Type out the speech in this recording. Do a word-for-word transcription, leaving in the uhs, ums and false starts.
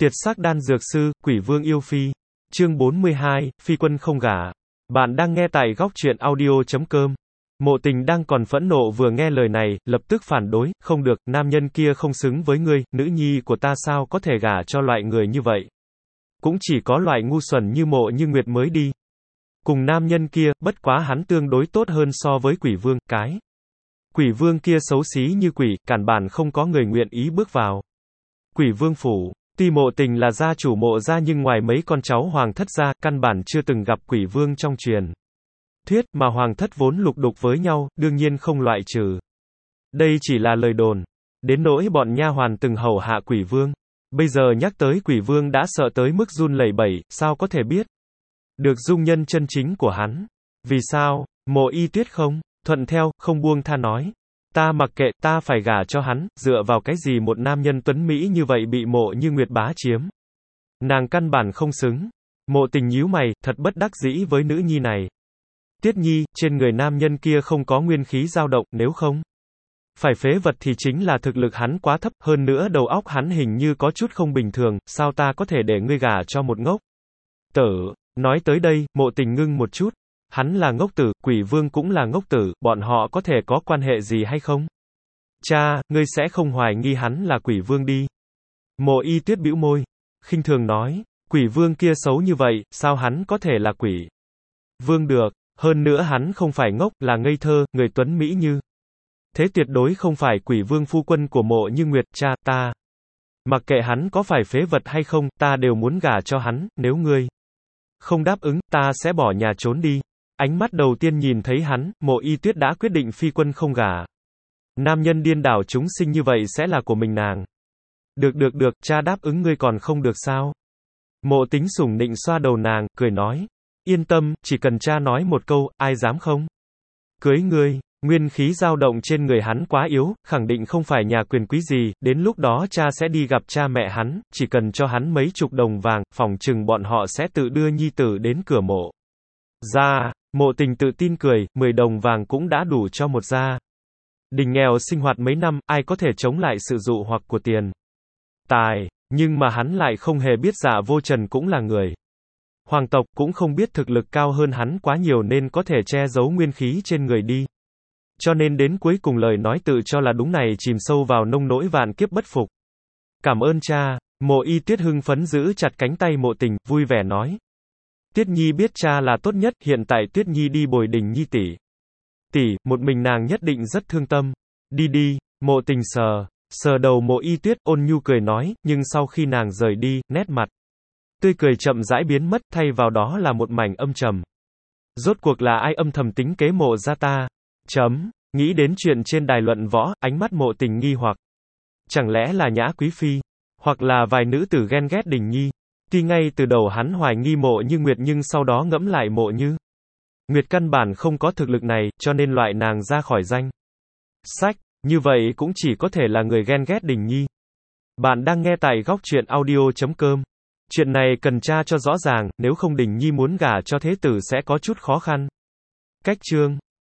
Tiệt sắc đan dược sư, Quỷ Vương yêu phi. Chương bốn mươi hai, Phi quân không gả. Bạn đang nghe tại góc truyện audio chấm com. Mộ Tình đang còn phẫn nộ vừa nghe lời này, lập tức phản đối, không được, nam nhân kia không xứng với ngươi, nữ nhi của ta sao có thể gả cho loại người như vậy. Cũng chỉ có loại ngu xuẩn như Mộ Như Nguyệt mới đi. Cùng nam nhân kia, bất quá hắn tương đối tốt hơn so với Quỷ Vương, cái. Quỷ Vương kia xấu xí như quỷ, cản bản không có người nguyện ý bước vào. Quỷ Vương phủ. Tuy Mộ Tình là gia chủ Mộ gia nhưng ngoài mấy con cháu hoàng thất gia, căn bản chưa từng gặp Quỷ Vương trong truyền thuyết, mà hoàng thất vốn lục đục với nhau, đương nhiên không loại trừ. Đây chỉ là lời đồn. Đến nỗi bọn nha hoàn từng hầu hạ Quỷ Vương. Bây giờ nhắc tới Quỷ Vương đã sợ tới mức run lẩy bẩy, sao có thể biết được dung nhân chân chính của hắn. Vì sao? Mộ Y Tuyết không thuận theo, không buông tha nói. Ta mặc kệ, ta phải gả cho hắn, dựa vào cái gì một nam nhân tuấn Mỹ như vậy bị Mộ Như Nguyệt bá chiếm. Nàng căn bản không xứng. Mộ Tình nhíu mày, thật bất đắc dĩ với nữ nhi này. Tiết Nhi, trên người nam nhân kia không có nguyên khí dao động, nếu không phải phế vật thì chính là thực lực hắn quá thấp, hơn nữa đầu óc hắn hình như có chút không bình thường, sao ta có thể để ngươi gả cho một ngốc tử. Nói tới đây, Mộ Tình ngưng một chút. Hắn là ngốc tử, Quỷ Vương cũng là ngốc tử, bọn họ có thể có quan hệ gì hay không? Cha, ngươi sẽ không hoài nghi hắn là Quỷ Vương đi. Mộ Y Tuyết bĩu môi, khinh thường nói, Quỷ Vương kia xấu như vậy, sao hắn có thể là Quỷ Vương được? Hơn nữa hắn không phải ngốc, là ngây thơ, người tuấn Mỹ như thế tuyệt đối không phải Quỷ Vương phu quân của Mộ Như Nguyệt. Cha, ta mặc kệ hắn có phải phế vật hay không, ta đều muốn gả cho hắn, nếu ngươi không đáp ứng, ta sẽ bỏ nhà trốn đi. Ánh mắt đầu tiên nhìn thấy hắn, Mộ Y Tuyết đã quyết định phi quân không gả. Nam nhân điên đảo chúng sinh như vậy sẽ là của mình nàng. Được được được, cha đáp ứng ngươi còn không được sao? Mộ Tính sủng nịnh xoa đầu nàng, cười nói. Yên tâm, chỉ cần cha nói một câu, ai dám không cưới ngươi. Nguyên khí dao động trên người hắn quá yếu, khẳng định không phải nhà quyền quý gì, đến lúc đó cha sẽ đi gặp cha mẹ hắn, chỉ cần cho hắn mấy chục đồng vàng, phỏng chừng bọn họ sẽ tự đưa nhi tử đến cửa mộ ra. Mộ Tình tự tin cười, mười đồng vàng cũng đã đủ cho một gia đình nghèo sinh hoạt mấy năm, ai có thể chống lại sự dụ hoặc của tiền tài, nhưng mà hắn lại không hề biết Dạ Vô Trần cũng là người hoàng tộc, cũng không biết thực lực cao hơn hắn quá nhiều nên có thể che giấu nguyên khí trên người đi. Cho nên đến cuối cùng lời nói tự cho là đúng này chìm sâu vào nông nỗi vạn kiếp bất phục. Cảm ơn cha. Mộ Y Tuyết hưng phấn giữ chặt cánh tay Mộ Tình, vui vẻ nói. Tuyết Nhi biết cha là tốt nhất, hiện tại Tuyết Nhi đi bồi Đình Nhi tỷ. Tỷ, một mình nàng nhất định rất thương tâm. Đi đi. Mộ Tình sờ, sờ đầu Mộ Y Tuyết, ôn nhu cười nói, nhưng sau khi nàng rời đi, nét mặt tươi cười chậm rãi biến mất, thay vào đó là một mảnh âm trầm. Rốt cuộc là ai âm thầm tính kế Mộ gia ta? Chấm. Nghĩ đến chuyện trên đài luận võ, ánh mắt Mộ Tình nghi hoặc. Chẳng lẽ là Nhã Quý Phi? Hoặc là vài nữ tử ghen ghét Đình Nhi? Tuy ngay từ đầu hắn hoài nghi Mộ Như Nguyệt nhưng sau đó ngẫm lại Mộ Như Nguyệt căn bản không có thực lực này, cho nên loại nàng ra khỏi danh sách. Như vậy cũng chỉ có thể là người ghen ghét Đình Nhi. Bạn đang nghe tại góc truyện audio chấm com. Chuyện này cần tra cho rõ ràng, nếu không Đình Nhi muốn gả cho thế tử sẽ có chút khó khăn. Cách chương